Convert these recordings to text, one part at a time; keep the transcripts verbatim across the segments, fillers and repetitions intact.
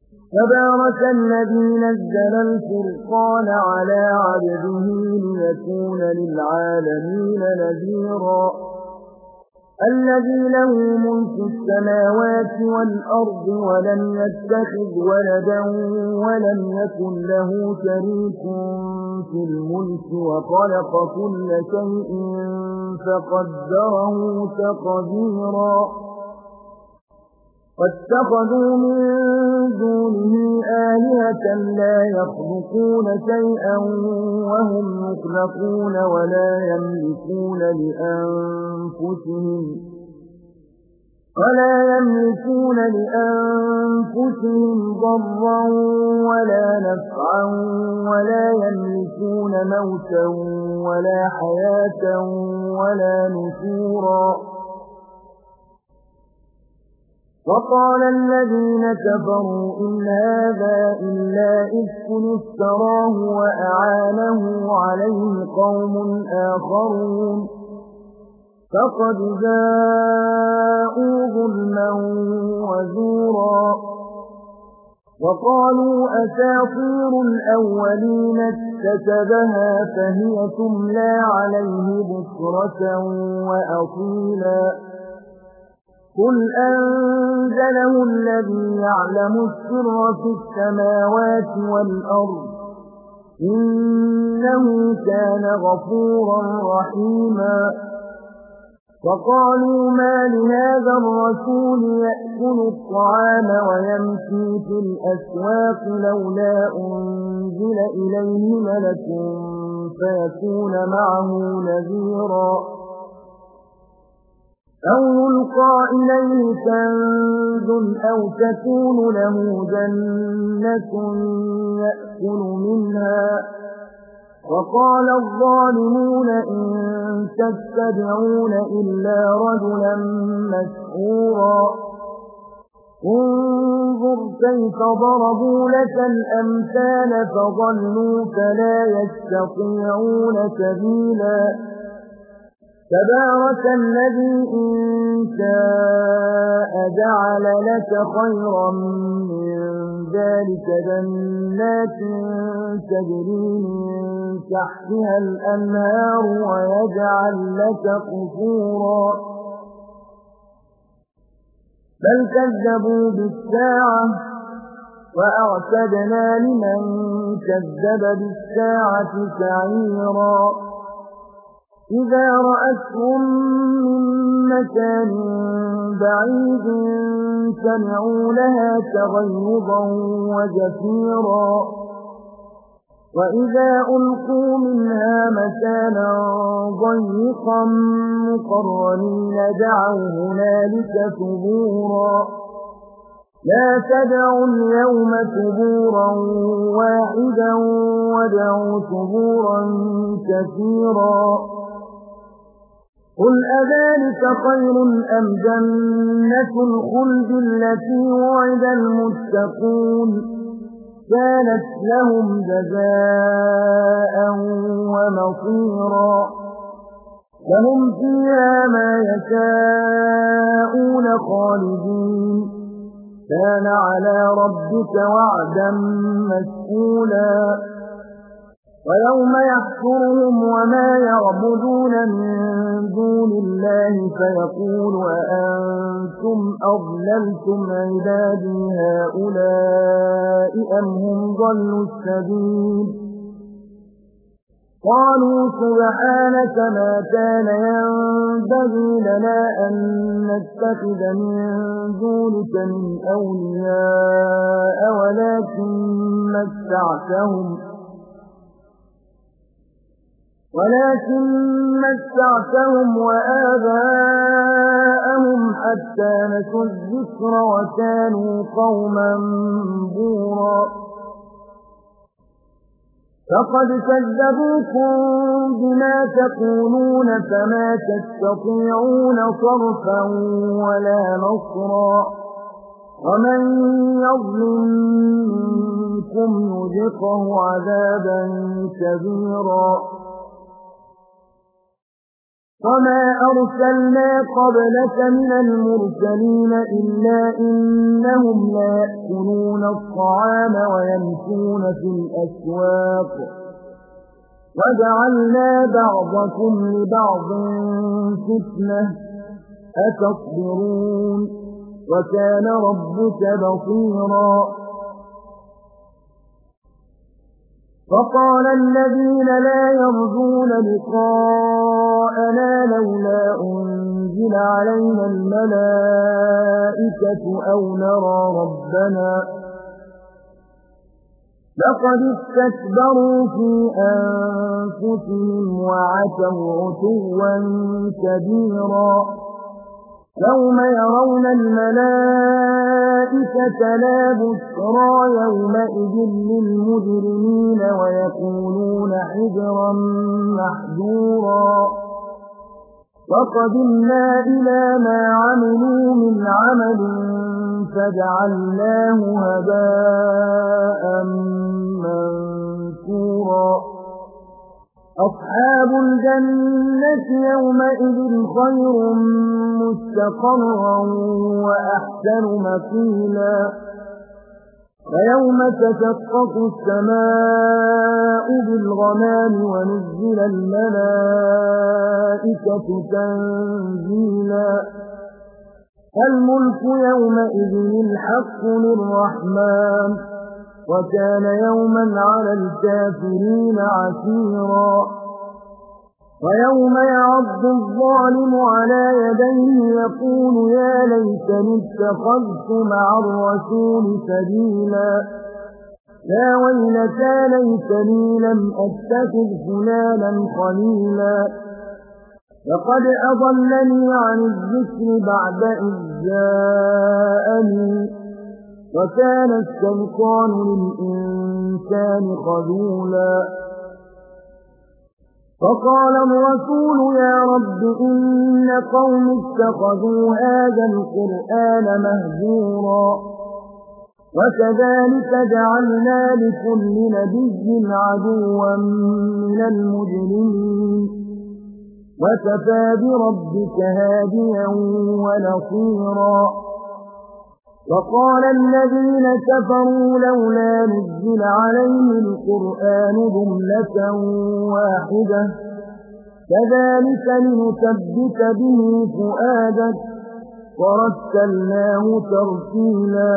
تبارك الذي نزل الفرقان على عبده ليكون للعالمين نذيرا الذي له ملك السماوات والأرض ولم يتخذ ولدا ولم يكن له شريك في الملك وخلق كل شيء فقدره تقديرا واتخذوا من دونه آلهة لا يخلقون شيئا وهم يخلقون ولا يملكون لأنفسهم ولا يملكون لأنفسهم ضرا ولا نفعا ولا يملكون موتا ولا حياة ولا نشورا وقال الذين كفروا إن هذا إلا إفك افتراه وأعانه عليه قوم آخرون فقد جاءوا ظلما وزورا وقالوا أساطير الأولين اكتتبها فهي تملى عليه بكرة وأصيلا قل أنزله الذي يعلم السر في السماوات والأرض إنه كان غفورا رحيما وقالوا ما لهذا الرسول يأكل الطعام ويمشي في الأسواق لولا أنزل إليه ملك فيكون معه نذيرا أو يلقى إليه كنز أو تكون له جنة يأكل منها وقال الظالمون إن تتبعون إلا رجلا مسحورا انظر كيف ضربوا لك الأمثال فضلوا فلا يستطيعون سبيلا تبارك الذي إن شاء جعل لك خيرا من ذلك جنات تجري من تحتها الأنهار ويجعل لك قصورا بل كذبوا بالساعة وأعتدنا لمن كذب بالساعة سعيرا إذا رأتهم من مكان بعيد سمعوا لها تغيظا وزفيرا وإذا ألقوا منها مكانا ضيقا مقرنين دعوا هنالك ثبورا لا تدعوا اليوم ثبورا واحدا ودعوا ثبورا كثيرا قل أذلك خير أم جنة الخلد التي وعد المتقون كانت لهم جزاء ومصيرا لهم فيها ما يشاءون خالدين كان على ربك وعدا مسئولا ويوم يحشرهم وما يعبدون من دون الله فيقول أأنتم أضللتم عبادي هؤلاء أم هم ضلوا السبيل قالوا سبحانك ما كان ينبغي لنا أن نتخذ من دونك من أولياء ولكن متعتهم ولكن متعتهم وآباءهم حتى نسوا الذكر وكانوا قوما بورا فقد كذبوكم بما تقولون فما تستطيعون صرفا ولا نصرا ومن يظلم منكم نذقه عذابا كبيرا وما أرسلنا قبلك من المرسلين إلا إنهم ليأكلون الطعام ويمشون في الأسواق وجعلنا بعضكم لبعض فتنة أتصبرون وكان ربك بصيرا فقال الذين لا يرجون لقاءنا لولا أنزل علينا الملائكة أو نرى ربنا لقد استكبروا في أنفسهم وعتوا عتوا كبيرا يوم يرون الملائكة لا بشرى يومئذ للمجرمين ويقولون حجرا محجورا وقدمنا إلى ما عملوا من عمل فجعلناه هباء منثورا أصحاب الجنة يومئذ خير مستقرا وأحسن مقيلا ويوم تشقق السماء بالغمام ونزل الملائكة تنزيلا الملك يومئذ الحق للرحمن وكان يوما على الكافرين عسيرا ويوم يعض الظالم على يديه يقول يا ليتني اتخذت مع الرسول سبيلا يا ويلتى ليتني لم أتخذ فلانا خليلا لقد أضلني عن الذكر بعد إذ جاءني وكان الشيطان للإنسان خذولا فقال الرسول يا رب إن قوم اتخذوا هذا القرآن مهجورا وكذلك جعلنا لكل نبي عدوا من المجرمين وكفى بربك هاديا ونصيرا وقال الذين كفروا لولا نزل عليه القرآن جملة واحدة كذلك لنثبت به فؤادك ورتلناه ترتيلا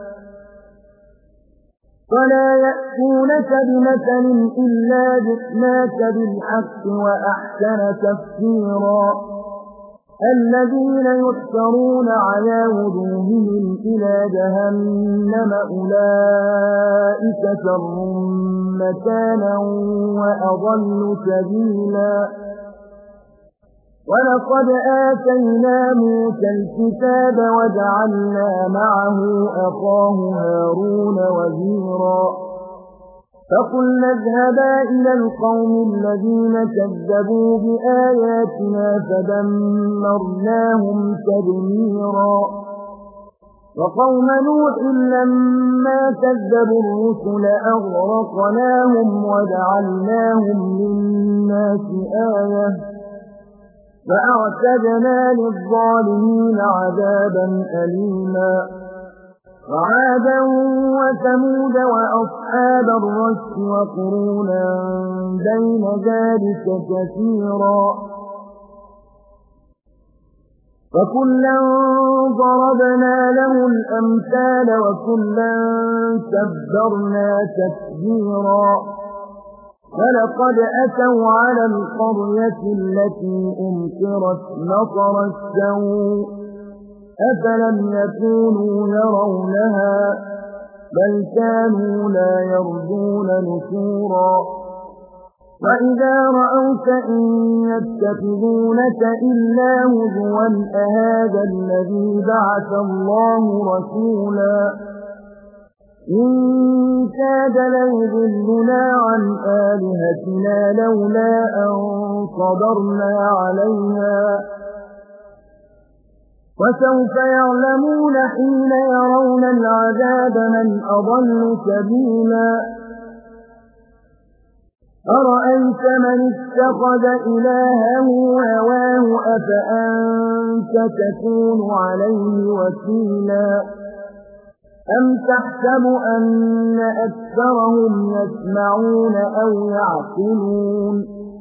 فلا يأتونك بمثل إلا جئناك بالحق وأحسن تفسيرا الذين يحشرون على وجوههم إلى جهنم أولئك شر مكانا وأضل سبيلا ولقد آتينا موسى الكتاب وجعلنا معه أخاه هارون وزيرا فقلنا اذهبا إلى القوم الذين كذبوا بآياتنا فدمرناهم تدميرا وقوم نوح لما كذبوا الرسل أغرقناهم وجعلناهم للناس آية فأعتدنا للظالمين عذابا أليما وعادا وثمود وأصحاب الرس وقرونا بين ذلك كثيرا فكلا ضربنا له الأمثال وكلا تبرنا تكبيرا ولقد أتوا على القرية التي أمطرت مطر السوء أفلم يكونوا يرونها بل كانوا لا يرجون نشورا وإذا رأوك إن يتخذونك إلا هزوا أهذا الذي بعث الله رسولا إن كاد ليضلنا عن آلهتنا لولا أن صبرنا عليها وسوف يعلمون حين يرون العذاب من أضل سبيلا أرأيت من اتخذ إلهه هواه أفأنت تكون عليه وكيلا أم تحسب أن أكثرهم يسمعون أو يعقلون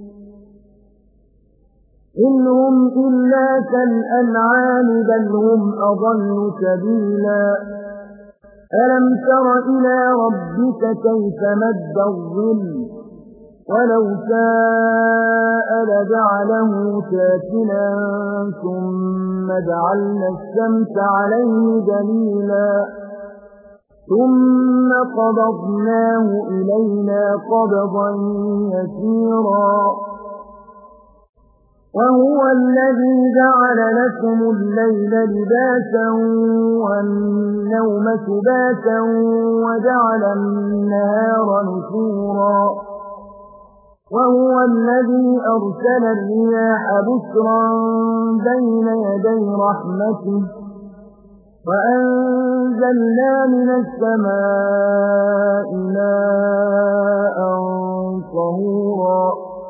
إن هم إلا كالأنعام بل هم أضل سبيلا ألم تر إلى ربك كيف مد الظل ولو شاء لجعله ساكنا ثم جعلنا الشمس عليه دليلا ثم قبضناه إلينا قبضا يسيرا وهو الذي جعل لكم الليل لباسا والنوم سباتا وجعل النهار نشورا وهو الذي أرسل الرياح بشرا بين يدي رحمته وأنزلنا من السماء ماء طهورا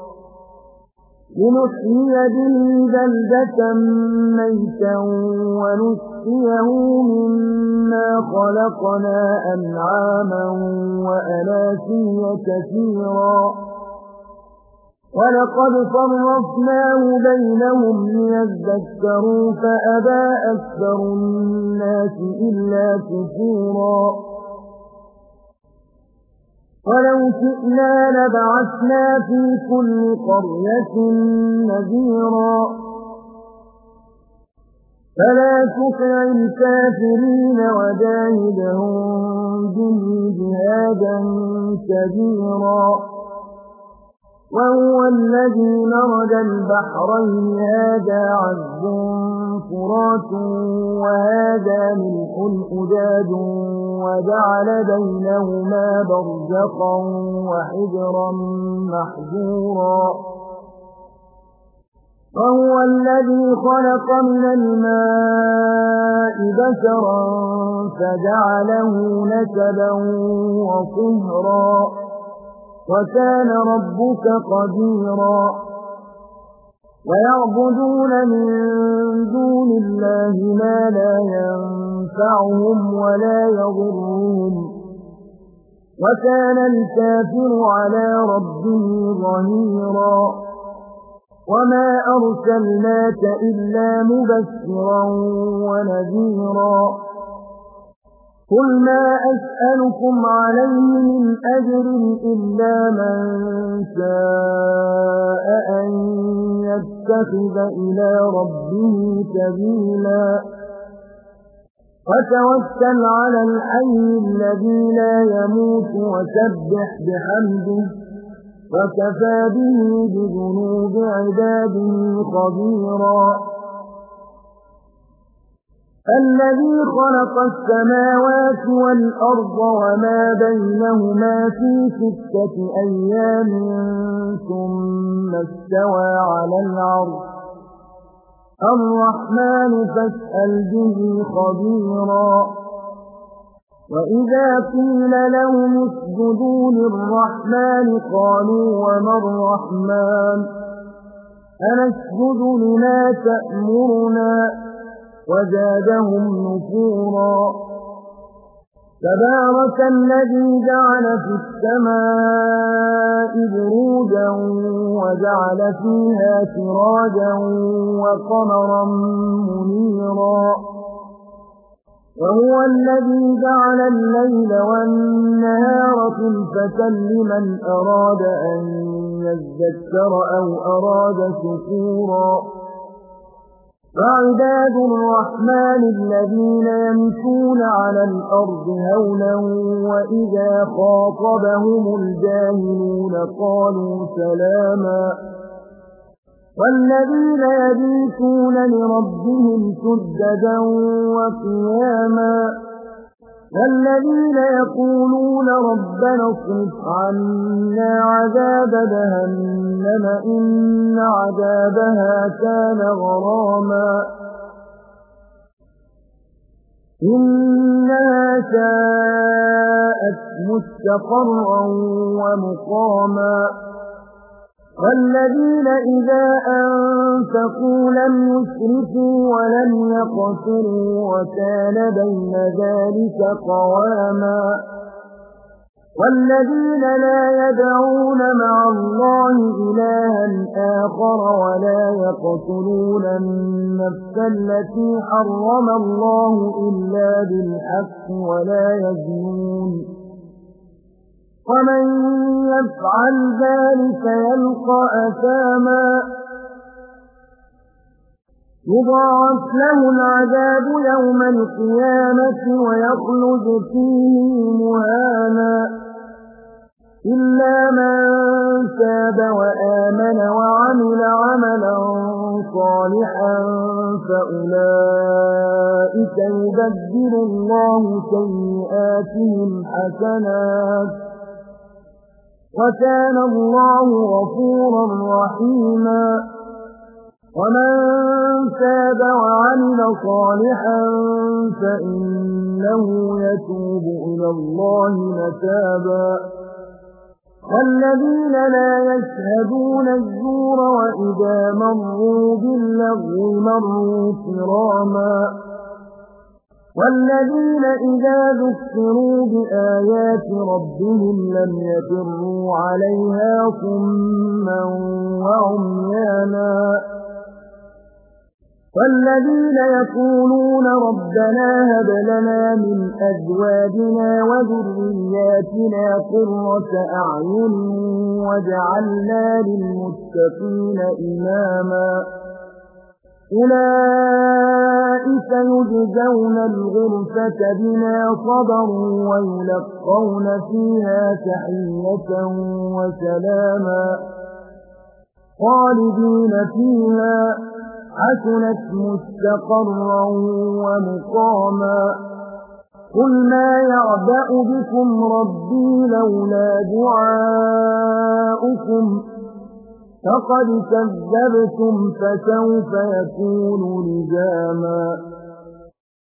لنحيي به بلدة ميتا ونسقيه مما خلقنا أنعاما وأناسيا كثيرا ولقد صرفناه بينهم ليذكروا فأبى أكثر الناس إلا كفورا ولو شئنا لبعثنا في كل قرية نذيرا فلا تطع الكافرين وجاهدهم به جهادا كبيرا وهو الذي مرج البحرين هذا عذب فرات وهذا ملح أجاج وجعل بينهما برزخا وحجرا محجورا وهو الذي خلق من الماء بشرا فجعله نسبا وصهرا وكان ربك قديرا ويعبدون من دون الله ما لا ينفعهم ولا يضرهم وكان الكافر على ربه ظهيرا وما أرسلناك إلا مبشرا ونذيرا قل ما أسألكم عليه من أجر إلا من شاء أن يتخذ إلى ربه سبيلا وتوكل على الحي الذي لا يموت وسبح بحمده وكفى به بذنوب عباده خبيرا الذي خلق السماوات والأرض وما بينهما في ستة أيام ثم استوى على العرش الرحمن فاسأل به خبيرا وإذا قيل لهم اسجدوا للرحمن قالوا وما الرحمن أنسجد لما تأمرنا وزادهم نفورا تبارك الذي جعل في السماء بروجا وجعل فيها سراجا وقمرا منيرا وهو الذي جعل الليل والنهار خلفة لمن أراد أن يذكر أو أراد شكورا وعباد الرحمن الذين يمشون على الأرض هونا وإذا خاطبهم الجاهلون قالوا سلاما والذين يبيتون لربهم سجدا وقياما والذين يقولون ربنا اصرف عنا عذاب جهنم إن عذابها كان غراما إنها ساءت مستقرا ومقاما والذين إذا أنفقوا لم يسرفوا ولم يقتروا وكان بين ذلك قواما والذين لا يدعون مع الله إلها آخر ولا يقتلون النفس التي حرم الله إلا بالحق ولا يزنون ومن يفعل ذلك يلقى أثاما يضاعف له العذاب يوم القيامة ويخلد فيه مهانا إلا من تاب وآمن وعمل عملا صالحا فأولئك يبدل الله سيئاتهم حسنات وكان الله غفورا رحيما ومن تاب وعمل صالحا فإنه يتوب إلى الله متابا والذين لا يشهدون الزور وإذا مروا باللغو مروا كراما والذين إذا ذكروا بآيات ربهم لم يخروا عليها صما وعميانا والذين يقولون ربنا هب لنا من أزواجنا وذرياتنا قرة أعين واجعلنا للمتقين إماما أولئك يجزون الغرفة بما صبروا ويلقون فيها تحية وسلاما خالدين فيها حسنت مستقرا ومقاما قل ما يعبأ بكم ربي لولا دعاؤكم فقد كذبتم فسوف يكون لزاما